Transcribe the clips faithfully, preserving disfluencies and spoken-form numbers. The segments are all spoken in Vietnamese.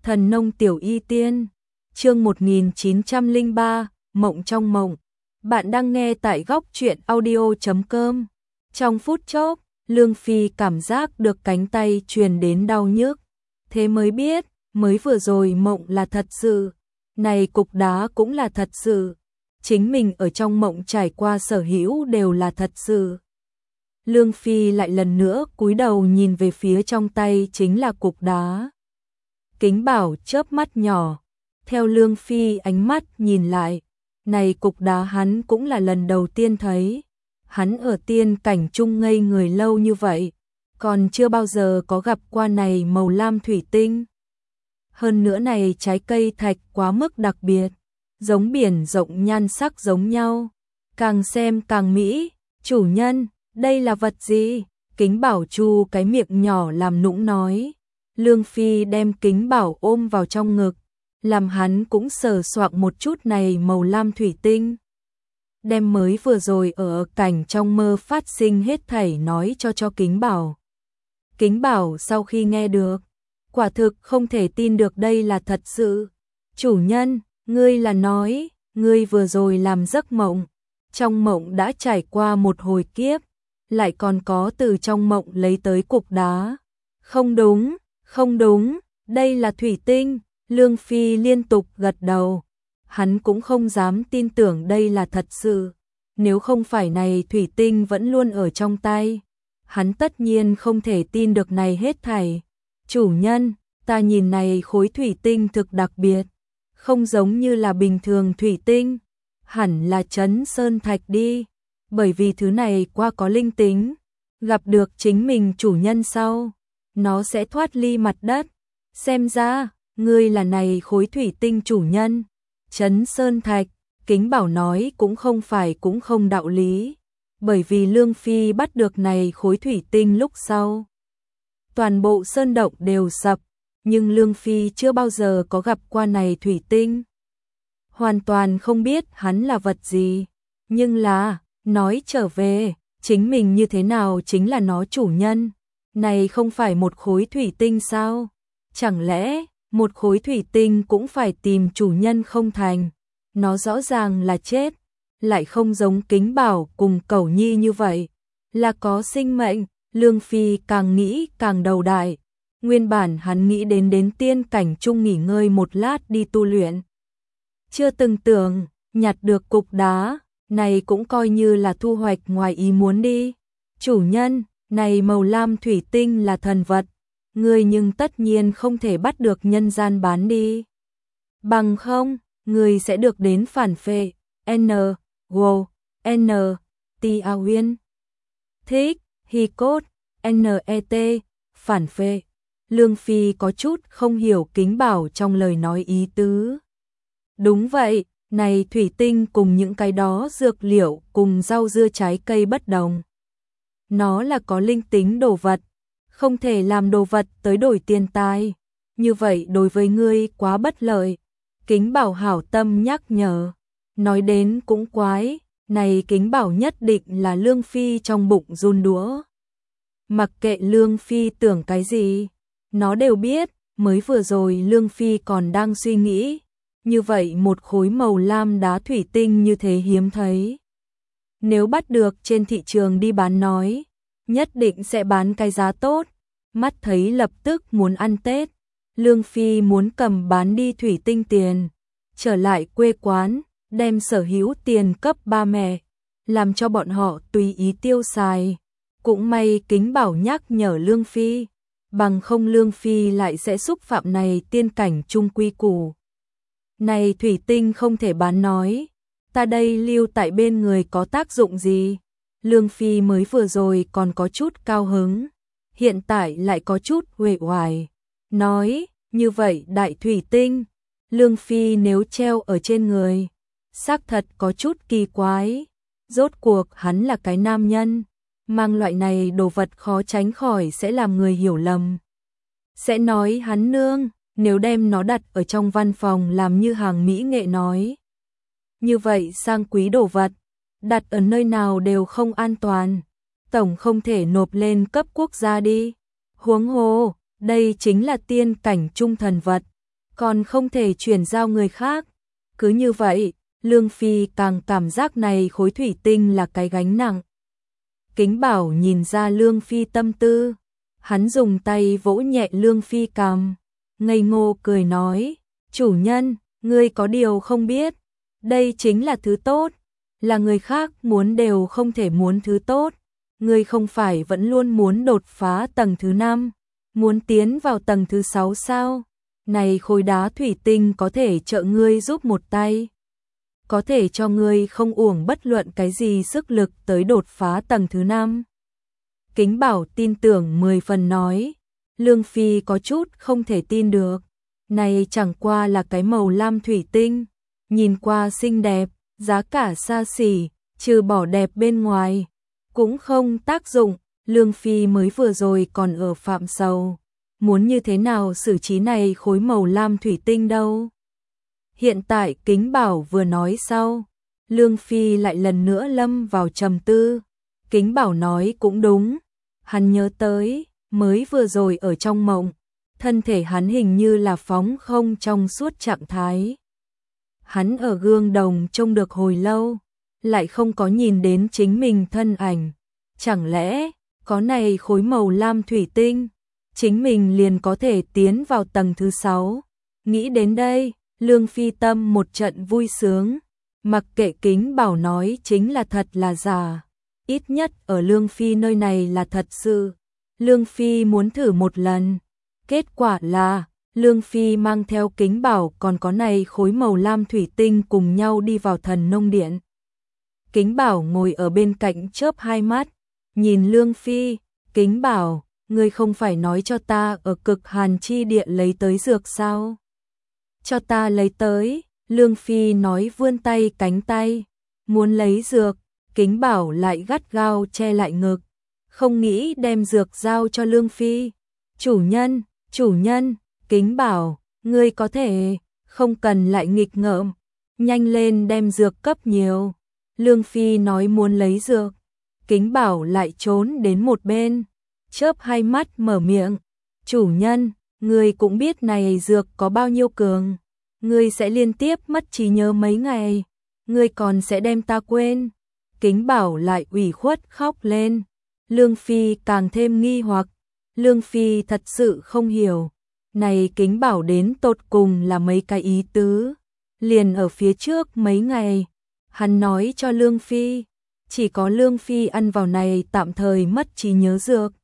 Thần nông tiểu y tiên, chương một nghìn chín trăm lẻ ba, Mộng trong mộng. Bạn đang nghe tại góc truyện audio chấm com. Trong phút chốc, Lương Phi cảm giác được cánh tay truyền đến đau nhức. Thế mới biết, mới vừa rồi mộng là thật sự. Này cục đá cũng là thật sự. Chính mình ở trong mộng trải qua sở hữu đều là thật sự. Lương Phi lại lần nữa cúi đầu nhìn về phía trong tay chính là cục đá. Kính Bảo chớp mắt nhỏ, theo Lương Phi ánh mắt nhìn lại, này cục đá hắn cũng là lần đầu tiên thấy. Hắn ở tiên cảnh trung ngây người lâu như vậy, còn chưa bao giờ có gặp qua này màu lam thủy tinh. Hơn nữa này trái cây thạch quá mức đặc biệt, giống biển rộng nhan sắc giống nhau, càng xem càng mỹ. Chủ nhân, đây là vật gì? Kính Bảo chu cái miệng nhỏ làm nũng nói. Lương Phi đem Kính Bảo ôm vào trong ngực, làm hắn cũng sờ soạng một chút này màu lam thủy tinh. Đem mới vừa rồi ở cảnh trong mơ phát sinh hết thảy nói cho cho Kính Bảo. Kính Bảo sau khi nghe được, quả thực không thể tin được đây là thật sự. Chủ nhân, ngươi là nói, ngươi vừa rồi làm giấc mộng, trong mộng đã trải qua một hồi kiếp, lại còn có từ trong mộng lấy tới cục đá. Không đúng, không đúng, đây là thủy tinh. Lương Phi liên tục gật đầu. Hắn cũng không dám tin tưởng đây là thật sự. Nếu không phải này thủy tinh vẫn luôn ở trong tay, hắn tất nhiên không thể tin được này hết thảy. Chủ nhân, ta nhìn này khối thủy tinh thực đặc biệt, không giống như là bình thường thủy tinh, hẳn là trấn sơn thạch đi, bởi vì thứ này qua có linh tính, gặp được chính mình chủ nhân sau, nó sẽ thoát ly mặt đất. Xem ra, ngươi là này khối thủy tinh chủ nhân. Trấn sơn thạch, Kính Bảo nói cũng không phải cũng không đạo lý, bởi vì Lương Phi bắt được này khối thủy tinh lúc sau, toàn bộ sơn động đều sập, nhưng Lương Phi chưa bao giờ có gặp qua này thủy tinh. Hoàn toàn không biết hắn là vật gì, nhưng là, nói trở về, chính mình như thế nào chính là nó chủ nhân. Này không phải một khối thủy tinh sao? Chẳng lẽ, một khối thủy tinh cũng phải tìm chủ nhân không thành? Nó rõ ràng là chết, lại không giống Kính Bảo cùng Cẩu Nhi như vậy, là có sinh mệnh. Lương Phi càng nghĩ càng đầu đại. Nguyên bản hắn nghĩ đến đến tiên cảnh trung nghỉ ngơi một lát đi tu luyện. Chưa từng tưởng, nhặt được cục đá, này cũng coi như là thu hoạch ngoài ý muốn đi. Chủ nhân, này màu lam thủy tinh là thần vật, ngươi nhưng tất nhiên không thể bắt được nhân gian bán đi. Bằng không, ngươi sẽ được đến phản phệ. N, Go, N, T A Uyên. Thích, Hi Cốt, N E T, phản phệ. Lương Phi có chút không hiểu Kính Bảo trong lời nói ý tứ. Đúng vậy, này thủy tinh cùng những cái đó dược liệu cùng rau dưa trái cây bất đồng. Nó là có linh tính đồ vật, không thể làm đồ vật tới đổi tiền tài. Như vậy đối với ngươi quá bất lợi. Kính Bảo hảo tâm nhắc nhở. Nói đến cũng quái, này Kính Bảo nhất định là Lương Phi trong bụng run đũa. Mặc kệ Lương Phi tưởng cái gì, nó đều biết. Mới vừa rồi Lương Phi còn đang suy nghĩ, như vậy một khối màu lam đá thủy tinh như thế hiếm thấy, nếu bắt được trên thị trường đi bán nói, nhất định sẽ bán cái giá tốt. Mắt thấy lập tức muốn ăn Tết, Lương Phi muốn cầm bán đi thủy tinh tiền, trở lại quê quán, đem sở hữu tiền cấp ba mẹ, làm cho bọn họ tùy ý tiêu xài. Cũng may Kính Bảo nhắc nhở Lương Phi, bằng không Lương Phi lại sẽ xúc phạm này tiên cảnh trung quy củ. Này thủy tinh không thể bán nói, ta đây lưu tại bên người có tác dụng gì? Lương Phi mới vừa rồi còn có chút cao hứng, hiện tại lại có chút uể oải. Nói, như vậy đại thủy tinh, Lương Phi nếu treo ở trên người, xác thật có chút kỳ quái. Rốt cuộc hắn là cái nam nhân, mang loại này đồ vật khó tránh khỏi sẽ làm người hiểu lầm. Sẽ nói hắn nương, nếu đem nó đặt ở trong văn phòng làm như hàng mỹ nghệ nói. Như vậy sang quý đồ vật, đặt ở nơi nào đều không an toàn, tổng không thể nộp lên cấp quốc gia đi. Huống hồ, đây chính là tiên cảnh trung thần vật, còn không thể chuyển giao người khác. Cứ như vậy, Lương Phi càng cảm giác này khối thủy tinh là cái gánh nặng. Kính Bảo nhìn ra Lương Phi tâm tư, hắn dùng tay vỗ nhẹ Lương Phi cằm, ngây ngô cười nói, chủ nhân, ngươi có điều không biết, đây chính là thứ tốt, là người khác muốn đều không thể muốn thứ tốt, ngươi không phải vẫn luôn muốn đột phá tầng thứ năm, muốn tiến vào tầng thứ sáu sao? Này khối đá thủy tinh có thể trợ ngươi giúp một tay, có thể cho ngươi không uổng bất luận cái gì sức lực tới đột phá tầng thứ năm. Kính Bảo tin tưởng mười phần nói, Lương Phi có chút không thể tin được, này chẳng qua là cái màu lam thủy tinh, nhìn qua xinh đẹp, giá cả xa xỉ, trừ bỏ đẹp bên ngoài, cũng không tác dụng, Lương Phi mới vừa rồi còn ở phạm sầu, muốn như thế nào xử trí này khối màu lam thủy tinh đâu. Hiện tại Kính Bảo vừa nói sau, Lương Phi lại lần nữa lâm vào trầm tư, Kính Bảo nói cũng đúng, hắn nhớ tới, mới vừa rồi ở trong mộng, thân thể hắn hình như là phóng không trong suốt trạng thái. Hắn ở gương đồng trông được hồi lâu, lại không có nhìn đến chính mình thân ảnh, chẳng lẽ, có này khối màu lam thủy tinh, chính mình liền có thể tiến vào tầng thứ sáu. Nghĩ đến đây, Lương Phi tâm một trận vui sướng, mặc kệ Kính Bảo nói chính là thật là giả, ít nhất ở Lương Phi nơi này là thật sự. Lương Phi muốn thử một lần, kết quả là Lương Phi mang theo Kính Bảo còn có này khối màu lam thủy tinh cùng nhau đi vào Thần Nông Điện. Kính Bảo ngồi ở bên cạnh chớp hai mắt, nhìn Lương Phi, Kính Bảo, ngươi không phải nói cho ta ở Cực Hàn chi địa lấy tới dược sao? Cho ta lấy tới, Lương Phi nói vươn tay cánh tay, muốn lấy dược, Kính Bảo lại gắt gao che lại ngực, không nghĩ đem dược giao cho Lương Phi. Chủ nhân, chủ nhân, Kính Bảo, ngươi có thể, không cần lại nghịch ngợm, nhanh lên đem dược cấp nhiều. Lương Phi nói muốn lấy dược, Kính Bảo lại trốn đến một bên, chớp hai mắt mở miệng, chủ nhân, ngươi cũng biết này dược có bao nhiêu cường, ngươi sẽ liên tiếp mất trí nhớ mấy ngày, ngươi còn sẽ đem ta quên. Kính Bảo lại ủy khuất khóc lên, Lương Phi càng thêm nghi hoặc, Lương Phi thật sự không hiểu, này Kính Bảo đến tột cùng là mấy cái ý tứ, liền ở phía trước mấy ngày, hắn nói cho Lương Phi, chỉ có Lương Phi ăn vào này tạm thời mất trí nhớ dược,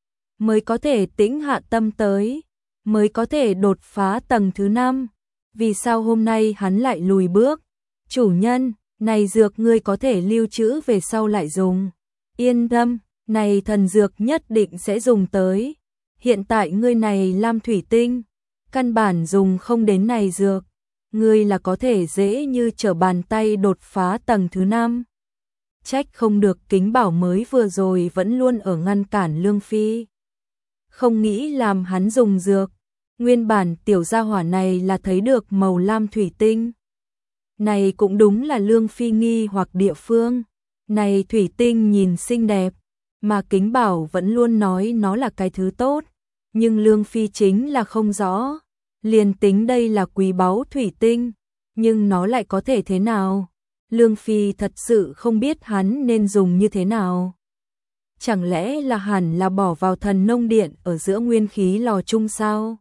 mới có thể tĩnh hạ tâm tới, mới có thể đột phá tầng thứ năm. Vì sao hôm nay hắn lại lùi bước? Chủ nhân, này dược ngươi có thể lưu trữ về sau lại dùng. Yên tâm, này thần dược nhất định sẽ dùng tới. Hiện tại ngươi này lam thủy tinh, căn bản dùng không đến này dược. Ngươi là có thể dễ như trở bàn tay đột phá tầng thứ năm. Trách không được Kính Bảo mới vừa rồi vẫn luôn ở ngăn cản Lương Phi. Không nghĩ làm hắn dùng dược. Nguyên bản tiểu gia hỏa này là thấy được màu lam thủy tinh. Này cũng đúng là Lương Phi nghi hoặc địa phương. Này thủy tinh nhìn xinh đẹp, mà Kính Bảo vẫn luôn nói nó là cái thứ tốt. Nhưng Lương Phi chính là không rõ. Liền tính đây là quý báu thủy tinh, nhưng nó lại có thể thế nào? Lương Phi thật sự không biết hắn nên dùng như thế nào. Chẳng lẽ là hẳn là bỏ vào Thần Nông Điện ở giữa nguyên khí lò chung sao?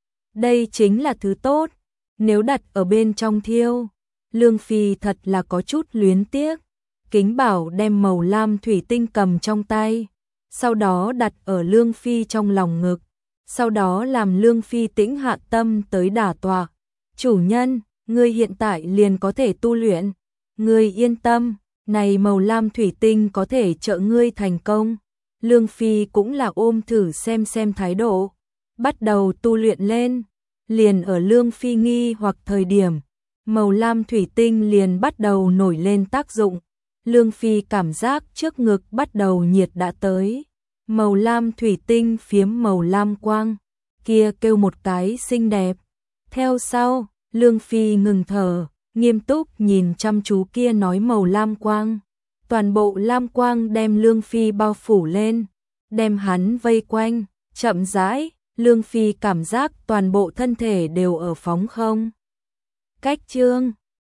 Đây chính là thứ tốt, nếu đặt ở bên trong thiêu, Lương Phi thật là có chút luyến tiếc. Kính Bảo đem màu lam thủy tinh cầm trong tay, sau đó đặt ở Lương Phi trong lòng ngực, sau đó làm Lương Phi tĩnh hạ tâm tới đả tọa. Chủ nhân, ngươi hiện tại liền có thể tu luyện, ngươi yên tâm, này màu lam thủy tinh có thể trợ ngươi thành công. Lương Phi cũng là ôm thử xem xem thái độ, bắt đầu tu luyện lên. Liền ở Lương Phi nghi hoặc thời điểm, màu lam thủy tinh liền bắt đầu nổi lên tác dụng. Lương Phi cảm giác trước ngực bắt đầu nhiệt đã tới. Màu lam thủy tinh phiếm màu lam quang, kia kêu một cái xinh đẹp. Theo sau, Lương Phi ngừng thở, nghiêm túc nhìn chăm chú kia nói màu lam quang. Toàn bộ lam quang đem Lương Phi bao phủ lên, đem hắn vây quanh, chậm rãi. Lương Phi cảm giác toàn bộ thân thể đều ở phóng không. Cách trương,